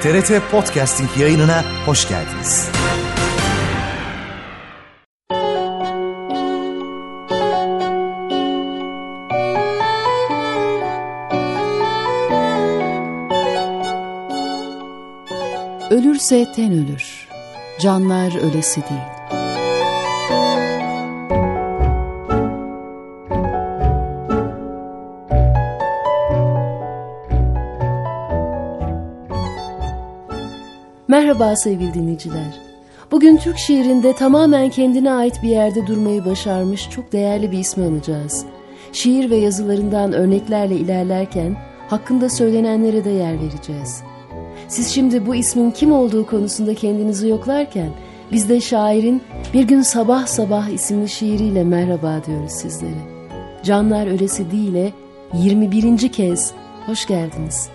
TRT Podcasting yayınına hoş geldiniz. Ölürse ten ölür, canlar ölesi değil. Merhaba sevgili dinleyiciler. Bugün Türk şiirinde tamamen kendine ait bir yerde durmayı başarmış çok değerli bir ismi anacağız. Şiir ve yazılarından örneklerle ilerlerken hakkında söylenenlere de yer vereceğiz. Siz şimdi bu ismin kim olduğu konusunda kendinizi yoklarken biz de şairin Bir Gün Sabah Sabah isimli şiiriyle merhaba diyoruz sizlere. Canlar Ölesi Değil'e 21. kez hoş geldiniz.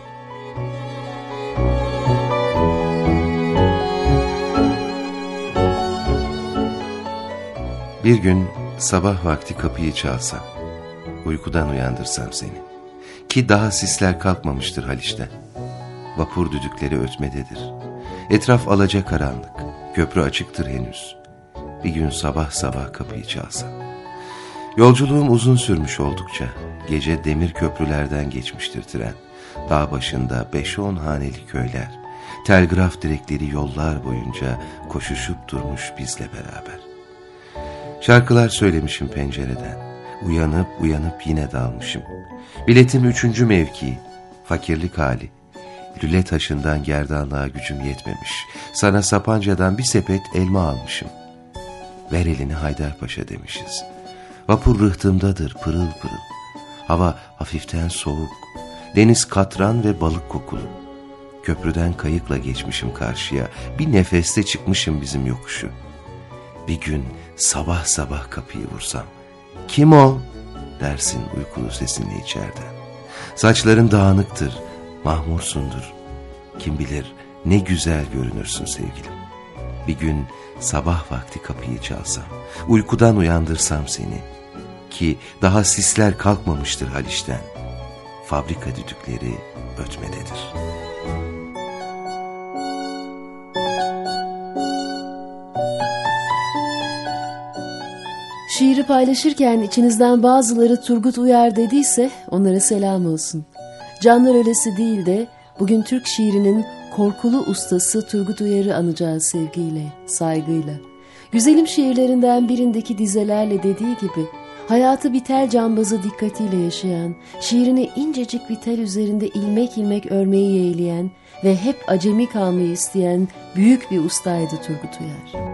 Bir gün sabah vakti kapıyı çalsam, uykudan uyandırsam seni, ki daha sisler kalkmamıştır Haliç'ten. Vapur düdükleri ötmededir. Etraf alacakaranlık, köprü açıktır henüz. Bir gün sabah sabah kapıyı çalsam. Yolculuğum uzun sürmüş oldukça, gece demir köprülerden geçmiştir tren. Dağ başında 5-10 haneli köyler, telgraf direkleri yollar boyunca koşuşup durmuş bizle beraber. Şarkılar söylemişim pencereden, uyanıp uyanıp yine dalmışım. Biletim 3. mevki, fakirlik hali. Lüle taşından gerdanlığa gücüm yetmemiş. Sana Sapanca'dan bir sepet elma almışım. Ver elini Haydarpaşa demişiz. Vapur rıhtımdadır pırıl pırıl. Hava hafiften soğuk. Deniz katran ve balık kokulu. Köprüden kayıkla geçmişim karşıya. Bir nefeste çıkmışım bizim yokuşu. Bir gün sabah sabah kapıyı vursam. Kim o? Dersin uykulu sesinle içeriden. Saçların dağınıktır, mahmursundur. Kim bilir ne güzel görünürsün sevgilim. Bir gün sabah vakti kapıyı çalsam, uykudan uyandırsam seni, ki daha sisler kalkmamıştır Haliç'ten. Fabrika düdükleri ötmededir. Şiiri paylaşırken içinizden bazıları Turgut Uyar dediyse onlara selam olsun. Canlar Ölesi Değil de bugün Türk şiirinin korkulu ustası Turgut Uyar'ı anacağız sevgiyle, saygıyla. Güzelim şiirlerinden birindeki dizelerle dediği gibi hayatı bir tel cambazı dikkatiyle yaşayan, şiirini incecik bir tel üzerinde ilmek ilmek örmeyi yeğleyen ve hep acemi kalmayı isteyen büyük bir ustaydı Turgut Uyar.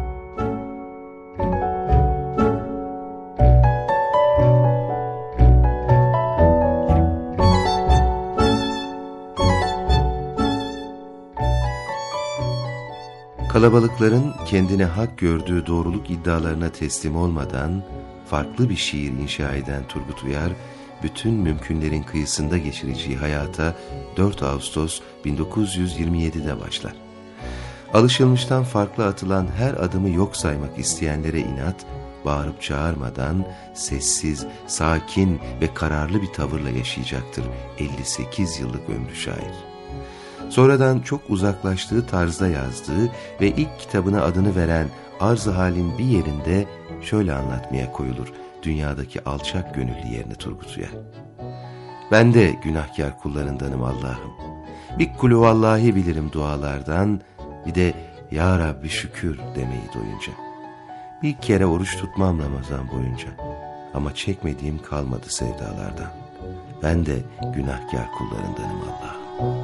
Kalabalıkların kendine hak gördüğü doğruluk iddialarına teslim olmadan farklı bir şiir inşa eden Turgut Uyar, bütün mümkünlerin kıyısında geçireceği hayata 4 Ağustos 1927'de başlar. Alışılmıştan farklı atılan her adımı yok saymak isteyenlere inat, bağırıp çağırmadan sessiz, sakin ve kararlı bir tavırla yaşayacaktır 58 yıllık ömrü şair. Sonradan çok uzaklaştığı tarzda yazdığı ve ilk kitabına adını veren Arz-ı Hal'in bir yerinde şöyle anlatmaya koyulur dünyadaki alçak gönüllü yerini Turgut Uyar. Ben de günahkar kullarındanım Allah'ım. Bir kulü vallahi bilirim dualardan, bir de Ya Rabbi şükür demeyi doyunca. Bir kere oruç tutmam Ramazan boyunca, ama çekmediğim kalmadı sevdalardan. Ben de günahkar kullarındanım Allah'ım.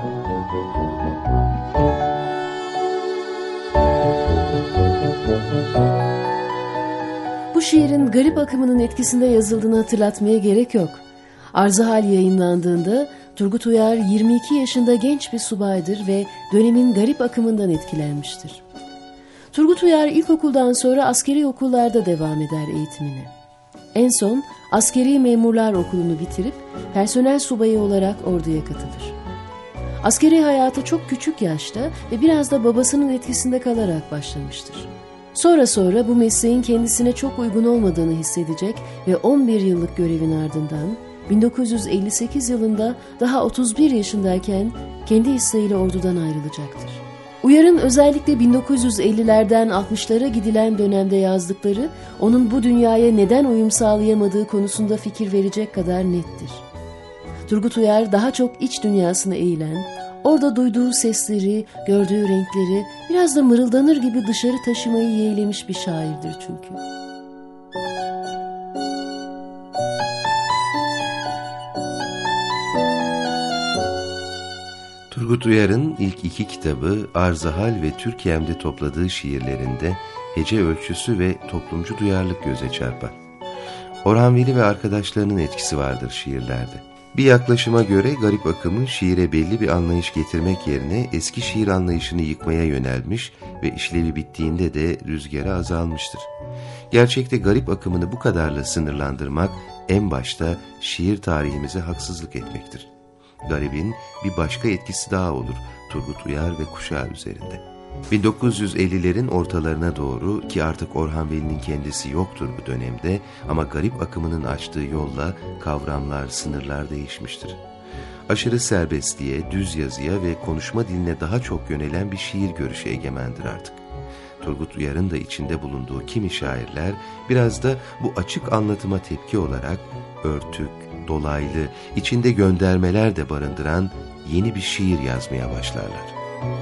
Bu şiirin garip akımının etkisinde yazıldığını hatırlatmaya gerek yok. Arz-ı Hal yayınlandığında Turgut Uyar 22 yaşında genç bir subaydır ve dönemin garip akımından etkilenmiştir. Turgut Uyar ilkokuldan sonra askeri okullarda devam eder eğitimine. En son askeri memurlar okulunu bitirip personel subayı olarak orduya katılır. Askeri hayata çok küçük yaşta ve biraz da babasının etkisinde kalarak başlamıştır. Sonra bu mesleğin kendisine çok uygun olmadığını hissedecek ve 11 yıllık görevin ardından 1958 yılında daha 31 yaşındayken kendi isteğiyle ordudan ayrılacaktır. Uyar'ın özellikle 1950'lerden 60'lara gidilen dönemde yazdıkları, onun bu dünyaya neden uyum sağlayamadığı konusunda fikir verecek kadar nettir. Turgut Uyar daha çok iç dünyasına eğilen, orada duyduğu sesleri, gördüğü renkleri biraz da mırıldanır gibi dışarı taşımayı yeğlemiş bir şairdir çünkü. Turgut Uyar'ın ilk iki kitabı Arz-ı Hal ve Türkiye'mde topladığı şiirlerinde hece ölçüsü ve toplumcu duyarlılık göze çarpar. Orhan Veli ve arkadaşlarının etkisi vardır şiirlerde. Bir yaklaşıma göre garip akımı şiire belli bir anlayış getirmek yerine eski şiir anlayışını yıkmaya yönelmiş ve işlevi bittiğinde de rüzgara azalmıştır. Gerçekte garip akımını bu kadarla sınırlandırmak en başta şiir tarihimize haksızlık etmektir. Garibin bir başka etkisi daha olur Turgut Uyar ve kuşağı üzerinde. 1950'lerin ortalarına doğru, ki artık Orhan Veli'nin kendisi yoktur bu dönemde, ama garip akımının açtığı yolla kavramlar, sınırlar değişmiştir. Aşırı serbestliğe, düz yazıya ve konuşma diline daha çok yönelen bir şiir görüşü egemendir artık. Turgut Uyar'ın da içinde bulunduğu kimi şairler biraz da bu açık anlatıma tepki olarak örtük, dolaylı, içinde göndermeler de barındıran yeni bir şiir yazmaya başlarlar.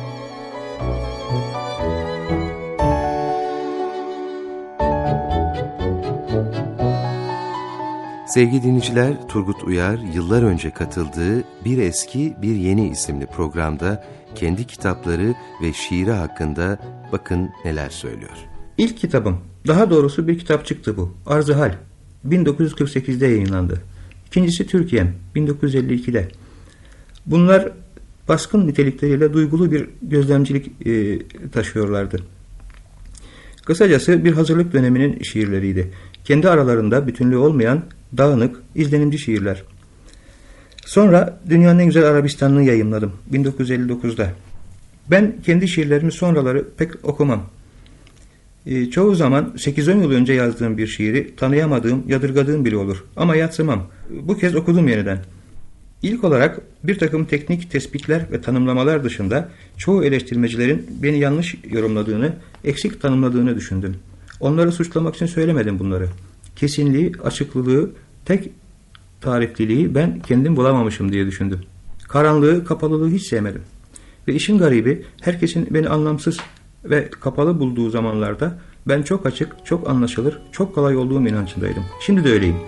Sevgili dinleyiciler, Turgut Uyar yıllar önce katıldığı Bir Eski Bir Yeni isimli programda kendi kitapları ve şiiri hakkında bakın neler söylüyor. İlk kitabım, daha doğrusu bir kitap çıktı bu. Arz-ı Hal, 1948'de yayınlandı. İkincisi Türkiye'm, 1952'de. Bunlar baskın nitelikleriyle duygulu bir gözlemcilik taşıyorlardı. Kısacası bir hazırlık döneminin şiirleriydi. Kendi aralarında bütünlüğü olmayan, dağınık, izlenimci şiirler. Sonra Dünyanın En Güzel Arabistan'ını yayımladım 1959'da. Ben kendi şiirlerimi sonraları pek okumam. Çoğu zaman 8-10 yıl önce yazdığım bir şiiri tanıyamadığım, yadırgadığım bile olur. Ama yadsımam. Bu kez okudum yeniden. İlk olarak bir takım teknik tespitler ve tanımlamalar dışında çoğu eleştirmecilerin beni yanlış yorumladığını, eksik tanımladığını düşündüm. Onları suçlamak için söylemedim bunları. Kesinliği, açıklılığı, tek tarifliliği ben kendim bulamamışım diye düşündüm. Karanlığı, kapalılığı hiç sevmedim. Ve işin garibi, herkesin beni anlamsız ve kapalı bulduğu zamanlarda ben çok açık, çok anlaşılır, çok kolay olduğum inancındaydım. Şimdi de öyleyim.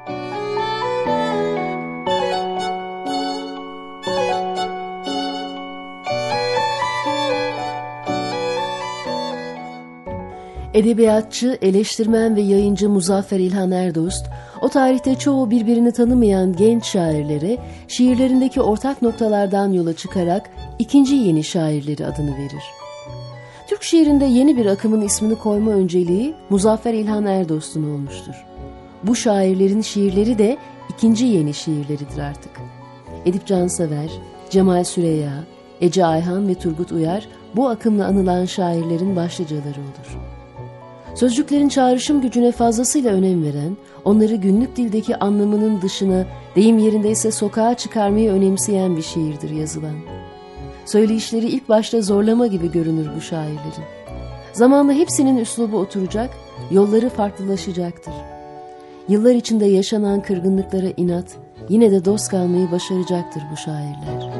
Edebiyatçı, eleştirmen ve yayıncı Muzaffer İlhan Erdoğust, o tarihte çoğu birbirini tanımayan genç şairlere şiirlerindeki ortak noktalardan yola çıkarak ikinci yeni şairleri adını verir. Türk şiirinde yeni bir akımın ismini koyma önceliği Muzaffer İlhan Erdoğust'un olmuştur. Bu şairlerin şiirleri de ikinci yeni şiirleridir artık. Edip Cansever, Cemal Süreyya, Ece Ayhan ve Turgut Uyar bu akımla anılan şairlerin başlıcaları olur. Sözcüklerin çağrışım gücüne fazlasıyla önem veren, onları günlük dildeki anlamının dışına, deyim yerindeyse sokağa çıkarmayı önemseyen bir şiirdir yazılan. Söyleyişleri ilk başta zorlama gibi görünür bu şairlerin. Zamanla hepsinin üslubu oturacak, yolları farklılaşacaktır. Yıllar içinde yaşanan kırgınlıklara inat, yine de dost kalmayı başaracaktır bu şairler.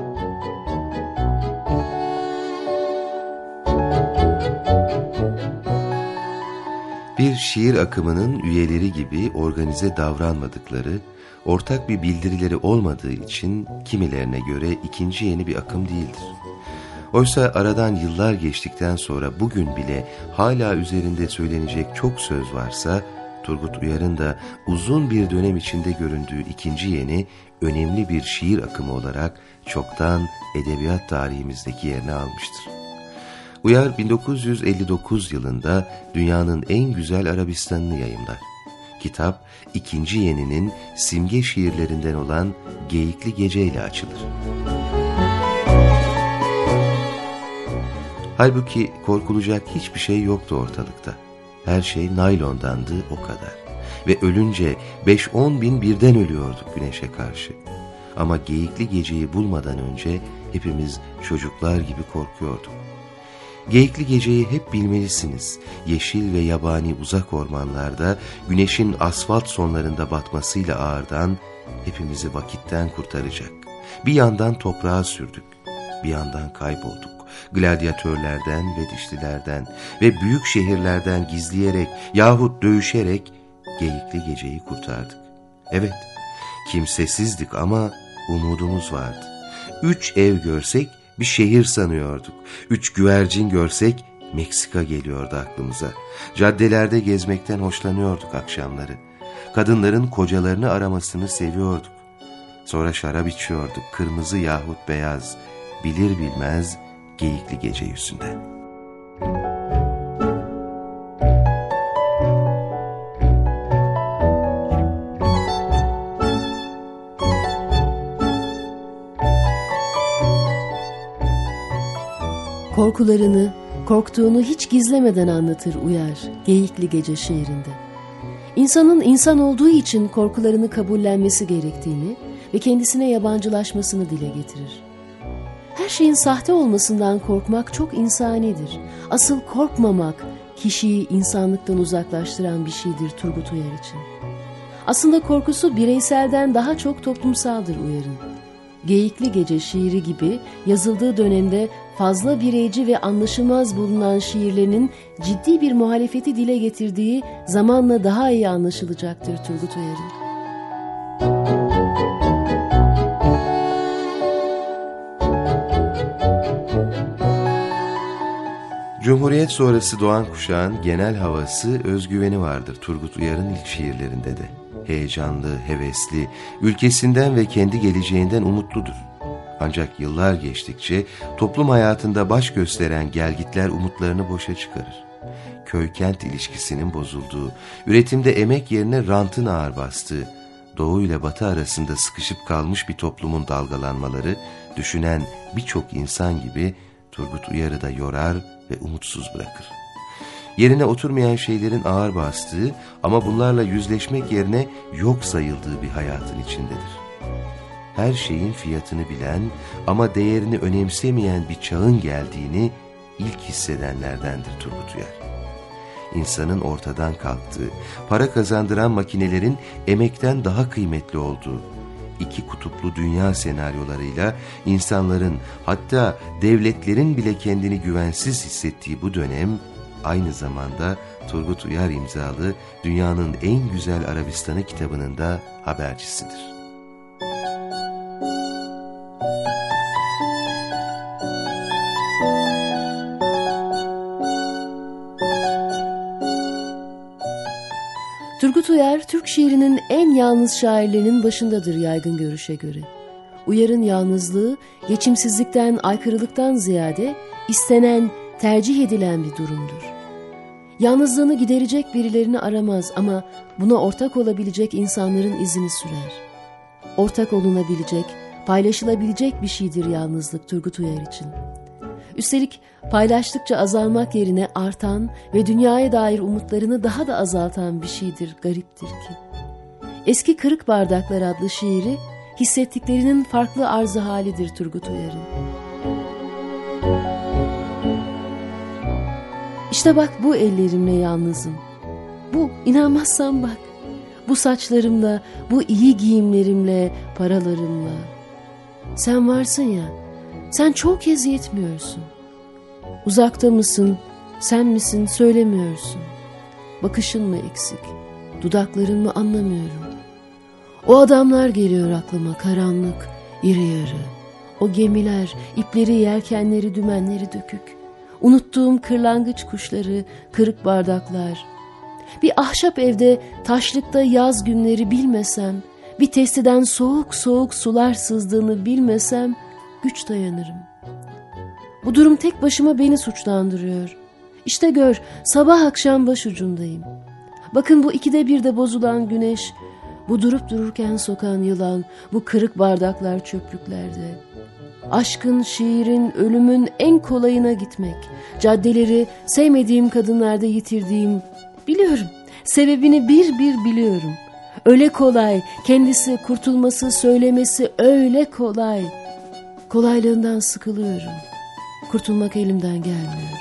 Bir şiir akımının üyeleri gibi organize davranmadıkları, ortak bir bildirileri olmadığı için kimilerine göre ikinci yeni bir akım değildir. Oysa aradan yıllar geçtikten sonra bugün bile hala üzerinde söylenecek çok söz varsa, Turgut Uyar'ın da uzun bir dönem içinde göründüğü ikinci yeni, önemli bir şiir akımı olarak çoktan edebiyat tarihimizdeki yerini almıştır. Uyar 1959 yılında Dünyanın En Güzel Arabistan'ını yayımlar. Kitap, ikinci yeninin simge şiirlerinden olan Geyikli Gece ile açılır. Halbuki korkulacak hiçbir şey yoktu ortalıkta. Her şey naylondandı, o kadar. Ve ölünce 5-10 bin birden ölüyorduk güneşe karşı. Ama Geyikli Gece'yi bulmadan önce hepimiz çocuklar gibi korkuyorduk. Geyikli Gece'yi hep bilmelisiniz. Yeşil ve yabani uzak ormanlarda güneşin asfalt sonlarında batmasıyla ağırdan hepimizi vakitten kurtaracak. Bir yandan toprağa sürdük, bir yandan kaybolduk. Gladyatörlerden ve dişlilerden ve büyük şehirlerden gizleyerek yahut dövüşerek Geyikli Gece'yi kurtardık. Evet, kimsesizdik ama umudumuz vardı. 3 ev görsek bir şehir sanıyorduk. 3 güvercin görsek Meksika geliyordu aklımıza. Caddelerde gezmekten hoşlanıyorduk akşamları. Kadınların kocalarını aramasını seviyorduk. Sonra şarap içiyorduk, kırmızı yahut beyaz, bilir bilmez Geyikli Gece yüzünden. Korkularını, korktuğunu hiç gizlemeden anlatır Uyar, Geyikli Gece şiirinde. İnsanın insan olduğu için korkularını kabullenmesi gerektiğini ve kendisine yabancılaşmasını dile getirir. Her şeyin sahte olmasından korkmak çok insanidir. Asıl korkmamak, kişiyi insanlıktan uzaklaştıran bir şeydir Turgut Uyar için. Aslında korkusu bireyselden daha çok toplumsaldır Uyar'ın. Geyikli Gece şiiri gibi yazıldığı dönemde fazla bireyci ve anlaşılmaz bulunan şiirlerinin ciddi bir muhalefeti dile getirdiği zamanla daha iyi anlaşılacaktır Turgut Uyar'ın. Cumhuriyet sonrası doğan kuşağın genel havası, özgüveni vardır Turgut Uyar'ın ilk şiirlerinde de. Heyecanlı, hevesli, ülkesinden ve kendi geleceğinden umutludur. Ancak yıllar geçtikçe toplum hayatında baş gösteren gelgitler umutlarını boşa çıkarır. Köy-kent ilişkisinin bozulduğu, üretimde emek yerine rantın ağır bastığı, doğu ile batı arasında sıkışıp kalmış bir toplumun dalgalanmaları, düşünen birçok insan gibi Turgut Uyar'ı da yorar ve umutsuz bırakır. Yerine oturmayan şeylerin ağır bastığı ama bunlarla yüzleşmek yerine yok sayıldığı bir hayatın içindedir. Her şeyin fiyatını bilen ama değerini önemsemeyen bir çağın geldiğini ilk hissedenlerdendir Turgut Uyar. İnsanın ortadan kalktığı, para kazandıran makinelerin emekten daha kıymetli olduğu, iki kutuplu dünya senaryolarıyla insanların, hatta devletlerin bile kendini güvensiz hissettiği bu dönem, aynı zamanda Turgut Uyar imzalı Dünyanın En Güzel Arabistanı kitabının da habercisidir. Turgut Uyar, Türk şiirinin en yalnız şairlerinin başındadır yaygın görüşe göre. Uyar'ın yalnızlığı, geçimsizlikten, aykırılıktan ziyade istenen, tercih edilen bir durumdur. Yalnızlığını giderecek birilerini aramaz ama buna ortak olabilecek insanların izini sürer. Ortak olunabilecek, paylaşılabilecek bir şeydir yalnızlık Turgut Uyar için. Üstelik paylaştıkça azalmak yerine artan ve dünyaya dair umutlarını daha da azaltan bir şeydir, gariptir ki. Eski Kırık Bardaklar adlı şiiri, hissettiklerinin farklı arzı halidir Turgut Uyar'ın. İşte bak bu ellerimle yalnızım. Bu, inanmazsan bak. Bu saçlarımla, bu iyi giyimlerimle, paralarımla. Sen varsın ya, sen çok kez yetmiyorsun. Uzakta mısın, sen misin söylemiyorsun. Bakışın mı eksik, dudakların mı anlamıyorum. O adamlar geliyor aklıma, karanlık, iri yarı. O gemiler, ipleri, yelkenleri, dümenleri dökük. Unuttuğum kırlangıç kuşları, kırık bardaklar. Bir ahşap evde, taşlıkta yaz günleri bilmesem, bir testiden soğuk soğuk sular sızdığını bilmesem, güç dayanırım. Bu durum tek başıma beni suçlandırıyor. İşte gör, sabah akşam başucundayım. Bakın bu 2'de 1'de bozulan güneş, bu durup dururken sokan yılan, bu kırık bardaklar çöplüklerde. Aşkın, şiirin, ölümün en kolayına gitmek, caddeleri sevmediğim kadınlarda yitirdiğim, biliyorum, sebebini bir bir biliyorum. Öyle kolay, kendisi kurtulması, söylemesi öyle kolay. Kolaylığından sıkılıyorum. Kurtulmak elimden gelmiyor.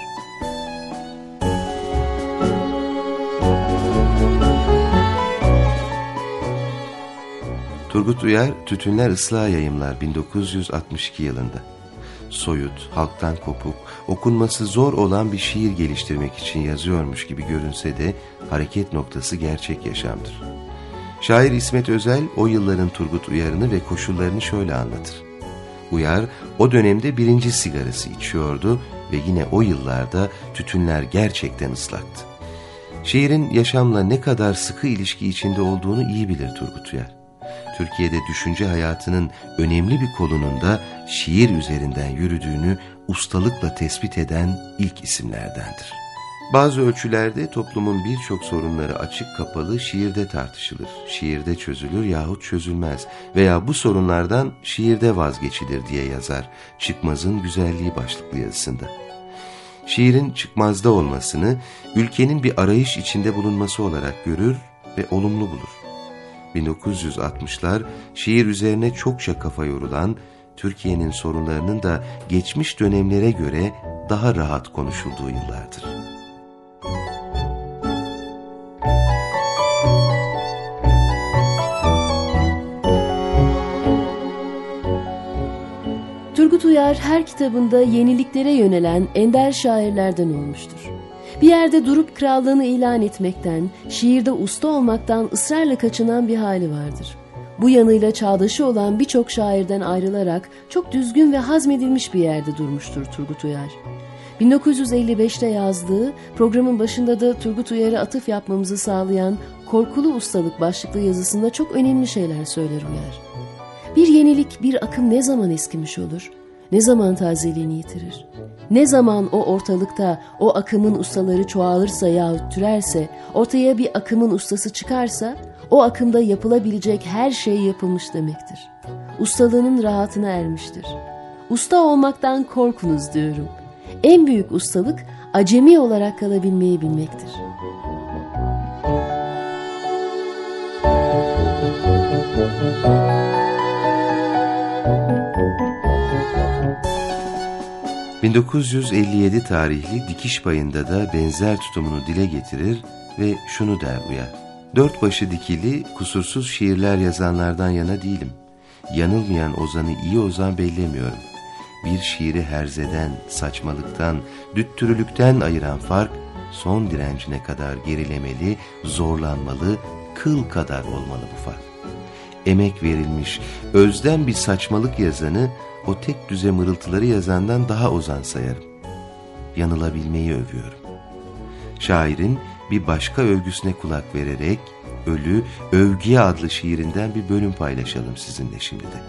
Turgut Uyar, Tütünler Islahı Yayımlar 1962 yılında. Soyut, halktan kopuk, okunması zor olan bir şiir geliştirmek için yazıyormuş gibi görünse de hareket noktası gerçek yaşamdır. Şair İsmet Özel o yılların Turgut Uyar'ını ve koşullarını şöyle anlatır. Uyar o dönemde 1. sigarası içiyordu ve yine o yıllarda tütünler gerçekten ıslaktı. Şiirin yaşamla ne kadar sıkı ilişki içinde olduğunu iyi bilir Turgut Uyar. Türkiye'de düşünce hayatının önemli bir kolunun da şiir üzerinden yürüdüğünü ustalıkla tespit eden ilk isimlerdendir. Bazı ölçülerde toplumun birçok sorunları açık kapalı şiirde tartışılır, şiirde çözülür yahut çözülmez veya bu sorunlardan şiirde vazgeçilir diye yazar Çıkmaz'ın Güzelliği başlıklı yazısında. Şiirin çıkmazda olmasını ülkenin bir arayış içinde bulunması olarak görür ve olumlu bulur. 1960'lar şiir üzerine çokça kafa yorulan, Türkiye'nin sorunlarının da geçmiş dönemlere göre daha rahat konuşulduğu yıllardır. Turgut Uyar her kitabında yeniliklere yönelen ender şairlerden olmuştur. Bir yerde durup krallığını ilan etmekten, şiirde usta olmaktan ısrarla kaçınan bir hali vardır. Bu yanıyla çağdaşı olan birçok şairden ayrılarak çok düzgün ve hazmedilmiş bir yerde durmuştur Turgut Uyar. 1955'te yazdığı, programın başında da Turgut Uyar'a atıf yapmamızı sağlayan Korkulu Ustalık başlıklı yazısında çok önemli şeyler söyler Uyar. Bir yenilik, bir akım ne zaman eskimiş olur? Ne zaman tazeliğini yitirir? Ne zaman o ortalıkta o akımın ustaları çoğalırsa yahut türerse, ortaya bir akımın ustası çıkarsa, o akımda yapılabilecek her şey yapılmış demektir. Ustalığının rahatına ermiştir. Usta olmaktan korkunuz diyorum. En büyük ustalık, acemi olarak kalabilmeyi bilmektir. ...1957 tarihli Dikiş Payı'nda da benzer tutumunu dile getirir ve şunu der Uyar. Dört başı dikili, kusursuz şiirler yazanlardan yana değilim. Yanılmayan ozanı iyi ozan bellemiyorum. Bir şiiri herzeden, saçmalıktan, düttürülükten ayıran fark, son direncine kadar gerilemeli, zorlanmalı, kıl kadar olmalı bu fark. Emek verilmiş, özden bir saçmalık yazanı, o tek düze mırıltıları yazandan daha ozan sayarım. Yanılabilmeyi övüyorum. Şairin bir başka övgüsüne kulak vererek Ölü, Övgüye adlı şiirinden bir bölüm paylaşalım sizinle şimdi de.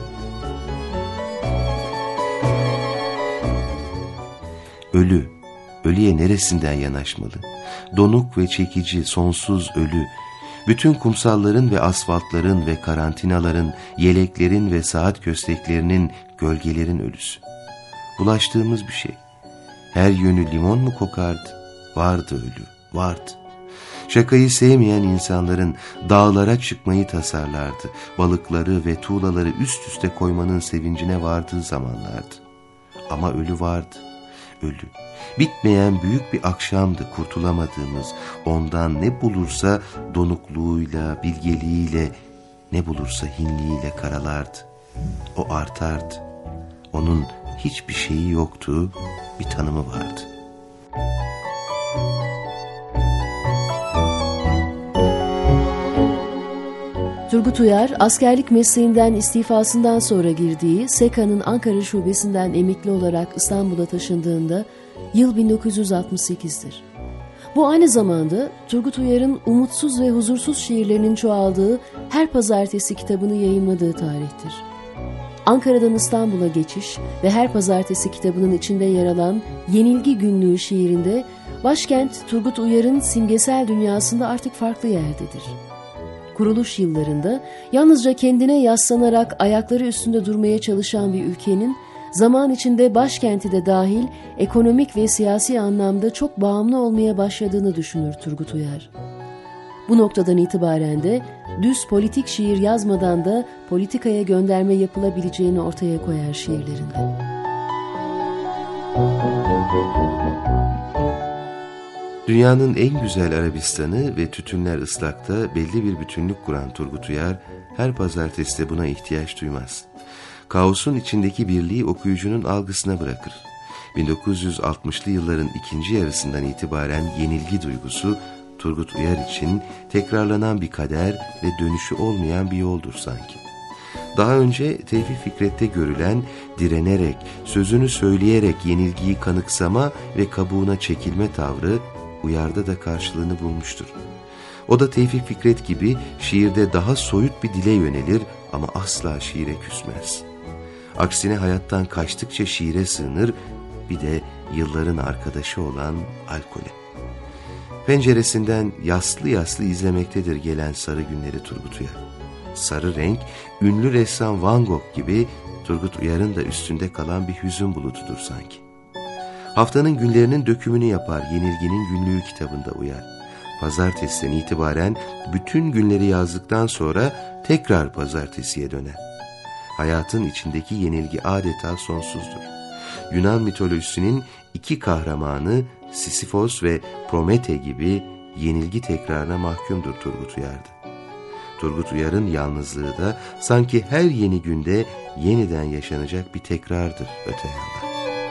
Ölü, ölüye neresinden yanaşmalı? Donuk ve çekici, sonsuz ölü, bütün kumsalların ve asfaltların ve karantinaların, yeleklerin ve saat kösteklerinin, gölgelerin ölüsü. Bulaştığımız bir şey. Her yönü limon mu kokardı? Vardı ölü, vardı. Şakayı sevmeyen insanların dağlara çıkmayı tasarlardı. Balıkları ve tuğlaları üst üste koymanın sevincine vardığı zamanlardı. Ama ölü vardı. Ölü. Bitmeyen büyük bir akşamdı kurtulamadığımız. Ondan ne bulursa donukluğuyla, bilgeliğiyle, ne bulursa hinliğiyle karalardı. O artardı. Onun hiçbir şeyi yoktu, bir tanımı vardı. Turgut Uyar, askerlik mesleğinden istifasından sonra girdiği SEKA'nın Ankara şubesinden emekli olarak İstanbul'a taşındığında yıl 1968'dir. Bu aynı zamanda Turgut Uyar'ın umutsuz ve huzursuz şiirlerinin çoğaldığı Her Pazartesi kitabını yayımladığı tarihtir. Ankara'dan İstanbul'a geçiş ve Her Pazartesi kitabının içinde yer alan Yenilgi Günlüğü şiirinde başkent Turgut Uyar'ın simgesel dünyasında artık farklı yerdedir. Kuruluş yıllarında yalnızca kendine yaslanarak ayakları üstünde durmaya çalışan bir ülkenin zaman içinde başkenti de dahil ekonomik ve siyasi anlamda çok bağımlı olmaya başladığını düşünür Turgut Uyar. Bu noktadan itibaren de düz politik şiir yazmadan da politikaya gönderme yapılabileceğini ortaya koyar şiirlerinde. Dünyanın en güzel Arabistan'ı ve tütünler ıslakta belli bir bütünlük kuran Turgut Uyar, her pazartesi de buna ihtiyaç duymaz. Kaosun içindeki birliği okuyucunun algısına bırakır. 1960'lı yılların ikinci yarısından itibaren yenilgi duygusu, Turgut Uyar için tekrarlanan bir kader ve dönüşü olmayan bir yoldur sanki. Daha önce Tevfik Fikret'te görülen direnerek, sözünü söyleyerek yenilgiyi kanıksama ve kabuğuna çekilme tavrı, Uyar'da da karşılığını bulmuştur. O da Tevfik Fikret gibi şiirde daha soyut bir dile yönelir ama asla şiire küsmez. Aksine hayattan kaçtıkça şiire sığınır, bir de yılların arkadaşı olan alkole. Penceresinden yaslı yaslı izlemektedir gelen sarı günleri Turgut Uyar. Sarı renk, ünlü ressam Van Gogh gibi Turgut Uyar'ın da üstünde kalan bir hüzün bulutudur sanki. Haftanın günlerinin dökümünü yapar Yenilginin Günlüğü kitabında Uyar. Pazartesiden itibaren bütün günleri yazdıktan sonra tekrar pazartesiye döner. Hayatın içindeki yenilgi adeta sonsuzdur. Yunan mitolojisinin iki kahramanı Sisyphos ve Promete gibi yenilgi tekrarına mahkumdur Turgut Uyar'da. Turgut Uyar'ın yalnızlığı da sanki her yeni günde yeniden yaşanacak bir tekrardır öte yandan.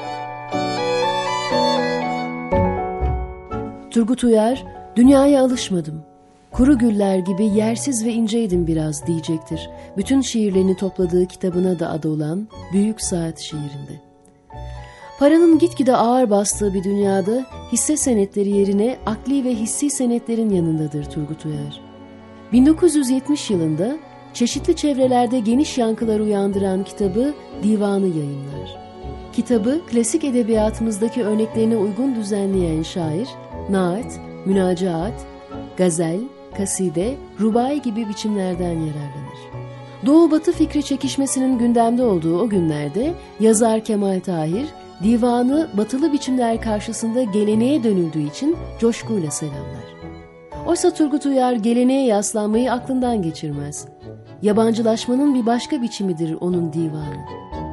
Turgut Uyar, dünyaya alışmadım. Kuru güller gibi yersiz ve inceydim biraz diyecektir. Bütün şiirlerini topladığı kitabına da adı olan Büyük Saat şiirinde. Paranın gitgide ağır bastığı bir dünyada hisse senetleri yerine akli ve hissi senetlerin yanındadır Turgut Uyar. 1970 yılında çeşitli çevrelerde geniş yankılar uyandıran kitabı Divanı yayımlar. Kitabı klasik edebiyatımızdaki örneklerine uygun düzenleyen şair, naat, münacaat, gazel, kaside, rubai gibi biçimlerden yararlanır. Doğu-Batı fikri çekişmesinin gündemde olduğu o günlerde yazar Kemal Tahir, divanı batılı biçimler karşısında geleneğe dönüldüğü için coşkuyla selamlar. Oysa Turgut Uyar geleneğe yaslanmayı aklından geçirmez. Yabancılaşmanın bir başka biçimidir onun divanı.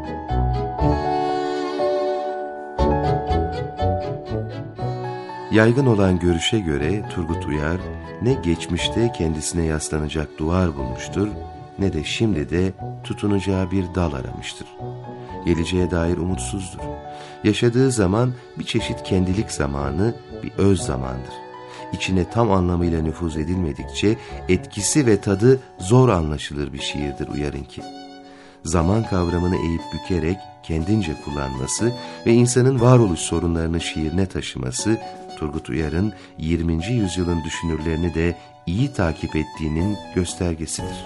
Yaygın olan görüşe göre Turgut Uyar ne geçmişte kendisine yaslanacak duvar bulmuştur, ne de şimdi de tutunacağı bir dal aramıştır. Geleceğe dair umutsuzdur. Yaşadığı zaman bir çeşit kendilik zamanı, bir öz zamandır. İçine tam anlamıyla nüfuz edilmedikçe etkisi ve tadı zor anlaşılır bir şiirdir Uyar'ınki. Zaman kavramını eğip bükerek kendince kullanması ve insanın varoluş sorunlarını şiirine taşıması, Turgut Uyar'ın 20. yüzyılın düşünürlerini de iyi takip ettiğinin göstergesidir.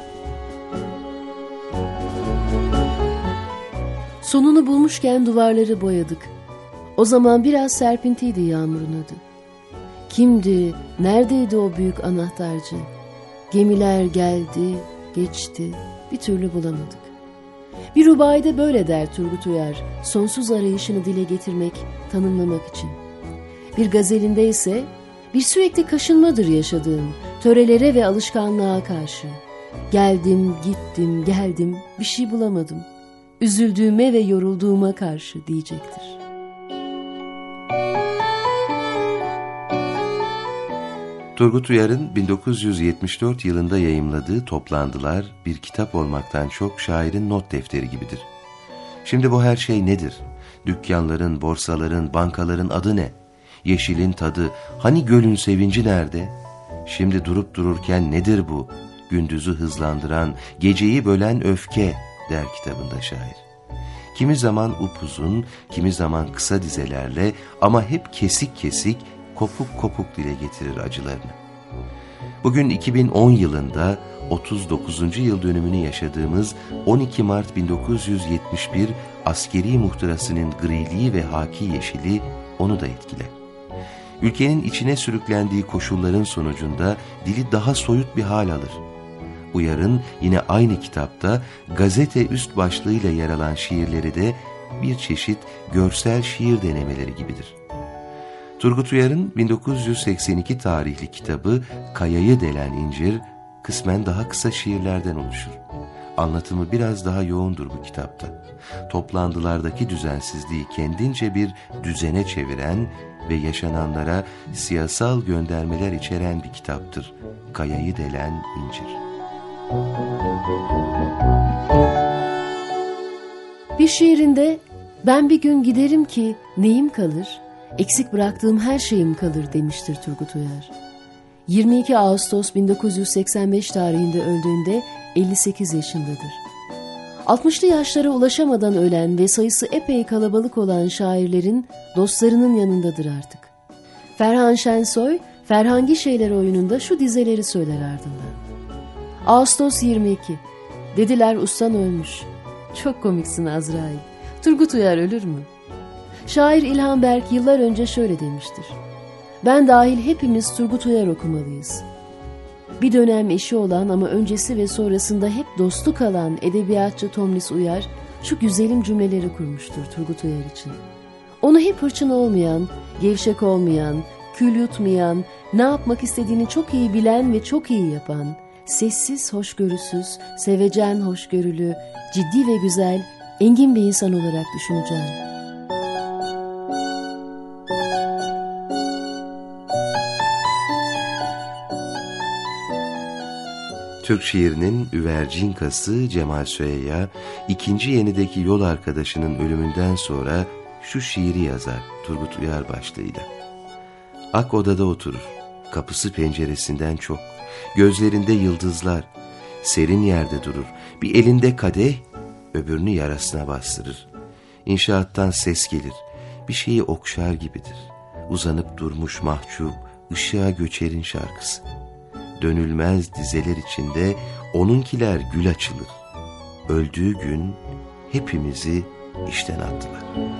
Sonunu bulmuşken duvarları boyadık. O zaman biraz serpintiydi yağmurun adı. Kimdi, neredeydi o büyük anahtarcı? Gemiler geldi, geçti, bir türlü bulamadık. Bir rubaide böyle der Turgut Uyar, sonsuz arayışını dile getirmek, tanımlamak için. Bir gazelinde ise bir sürekli kaşınmadır yaşadığım, törelere ve alışkanlığa karşı. Geldim, gittim, geldim, bir şey bulamadım. Üzüldüğüme ve yorulduğuma karşı diyecektir. Turgut Uyar'ın 1974 yılında yayımladığı Toplandılar bir kitap olmaktan çok şairin not defteri gibidir. Şimdi bu her şey nedir? Dükkanların, borsaların, bankaların adı ne? Yeşilin tadı, hani gölün sevinci nerede? Şimdi durup dururken nedir bu? Gündüzü hızlandıran, geceyi bölen öfke der kitabında şair. Kimi zaman upuzun, kimi zaman kısa dizelerle ama hep kesik kesik, kopuk kopuk dile getirir acılarını. Bugün 2010 yılında 39. yıl dönümünü yaşadığımız 12 Mart 1971 askeri muhtırasının griliği ve haki yeşili onu da etkiler. Ülkenin içine sürüklendiği koşulların sonucunda dili daha soyut bir hal alır. Uyar'ın yine aynı kitapta gazete üst başlığıyla yer alan şiirleri de bir çeşit görsel şiir denemeleri gibidir. Turgut Uyar'ın 1982 tarihli kitabı Kayayı Delen İncir, kısmen daha kısa şiirlerden oluşur. Anlatımı biraz daha yoğundur bu kitapta. Toplantılardaki düzensizliği kendince bir düzene çeviren ve yaşananlara siyasal göndermeler içeren bir kitaptır. Kayayı delen incir. Bir şiirinde ben bir gün giderim ki neyim kalır, eksik bıraktığım her şeyim kalır demiştir Turgut Uyar. 22 Ağustos 1985 tarihinde öldüğünde 58 yaşındadır. 60'lı yaşlara ulaşamadan ölen ve sayısı epey kalabalık olan şairlerin dostlarının yanındadır artık. Ferhan Şensoy, Ferhangi Şeyler oyununda şu dizeleri söyler ardından. Ağustos 22. Dediler ustan ölmüş. Çok komiksin Azrail. Turgut Uyar ölür mü? Şair İlhan Berk yıllar önce şöyle demiştir. Ben dahil hepimiz Turgut Uyar okumalıyız. Bir dönem eşi olan ama öncesi ve sonrasında hep dostu kalan edebiyatçı Tomris Uyar şu güzelim cümleleri kurmuştur Turgut Uyar için. Onu hep hırçın olmayan, gevşek olmayan, kül yutmayan, ne yapmak istediğini çok iyi bilen ve çok iyi yapan, sessiz, hoşgörüsüz, sevecen, hoşgörülü, ciddi ve güzel, engin bir insan olarak düşüneceğim. Türk şiirinin üvercinkası Cemal Süeyya, ikinci yenideki yol arkadaşının ölümünden sonra şu şiiri yazar Turgut Uyar başlığıyla. Ak odada oturur, kapısı penceresinden çok, gözlerinde yıldızlar, serin yerde durur, bir elinde kadeh, öbürünü yarasına bastırır. İnşaattan ses gelir, bir şeyi okşar gibidir. Uzanıp durmuş mahcup, ışığa göçerin şarkısı. Dönülmez dizeler içinde onunkiler gül açılır. Öldüğü gün hepimizi işten attılar.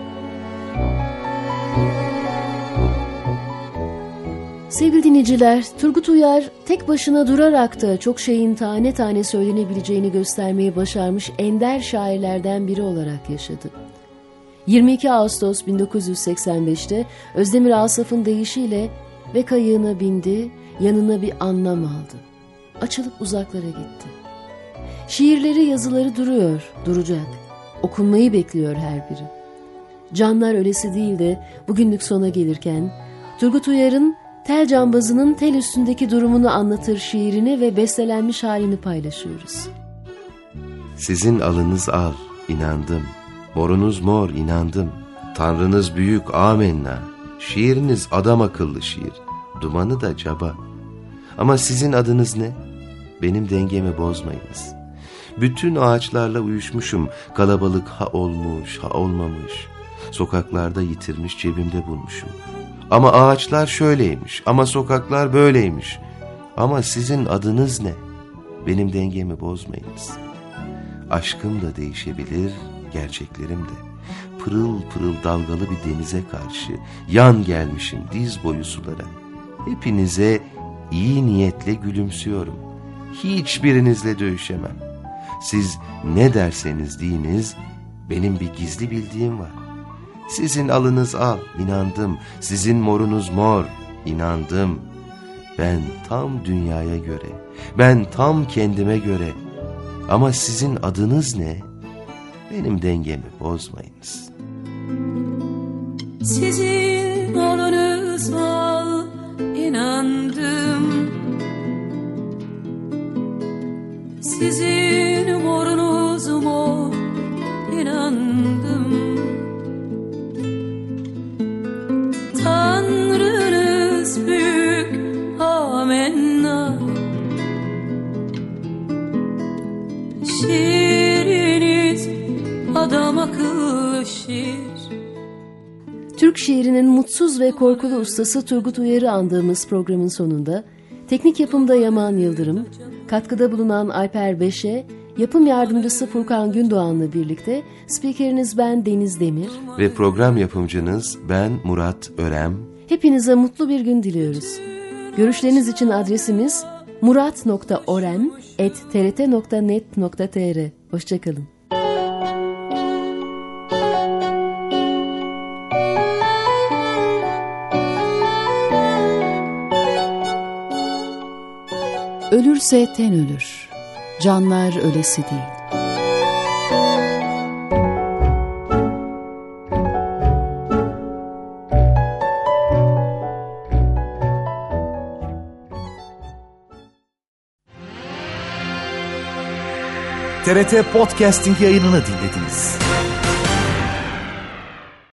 Sevgili dinleyiciler, Turgut Uyar tek başına durarak da çok şeyin tane tane söylenebileceğini göstermeyi başarmış ender şairlerden biri olarak yaşadı. 22 Ağustos 1985'te Özdemir Asaf'ın deyişiyle ve kayığına bindi, yanına bir anlam aldı. Açılıp uzaklara gitti. Şiirleri, yazıları duruyor, duracak. Okunmayı bekliyor her biri. Canlar ölesi değil de bugünlük sona gelirken Turgut Uyar'ın Tel Cambazı'nın tel üstündeki durumunu anlatır şiirini ve bestelenmiş halini paylaşıyoruz. Sizin alınız al, inandım. Morunuz mor, inandım. Tanrınız büyük, amenna. Şiiriniz adam akıllı şiir. Dumanı da caba. Ama sizin adınız ne? Benim dengemi bozmayınız. Bütün ağaçlarla uyuşmuşum. Kalabalık ha olmuş, ha olmamış. Sokaklarda yitirmiş, cebimde bulmuşum. Ama ağaçlar şöyleymiş, ama sokaklar böyleymiş. Ama sizin adınız ne? Benim dengemi bozmayınız. Aşkım da değişebilir, gerçeklerim de. Pırıl pırıl dalgalı bir denize karşı yan gelmişim diz boyu sulara. Hepinize iyi niyetle gülümsüyorum. Hiçbirinizle dövüşemem. Siz ne derseniz deyiniz, benim bir gizli bildiğim var. Sizin alınız al, inandım. Sizin morunuz mor, inandım. Ben tam dünyaya göre, ben tam kendime göre. Ama sizin adınız ne? Benim dengemi bozmayınız. Sizin alınız al, inandım. Sizin morunuz mor, inandım. Tanrınız büyük, amenna. Şiiriniz adam akıllı şiir. Türk şiirinin mutsuz ve korkulu ustası Turgut Uyar'ı andığımız programın sonunda teknik yapımda Yaman Yıldırım, katkıda bulunan Alper Beşe, yapım yardımcısı Furkan Gündoğan'la birlikte spikeriniz ben Deniz Demir ve program yapımcınız ben Murat Örem. Hepinize mutlu bir gün diliyoruz. Görüşleriniz için adresimiz murat.orem@trt.net.tr. Hoşçakalın. ölürse ten ölür, canlar ölesi değil. TRT Podcasting yayınını dinlediniz.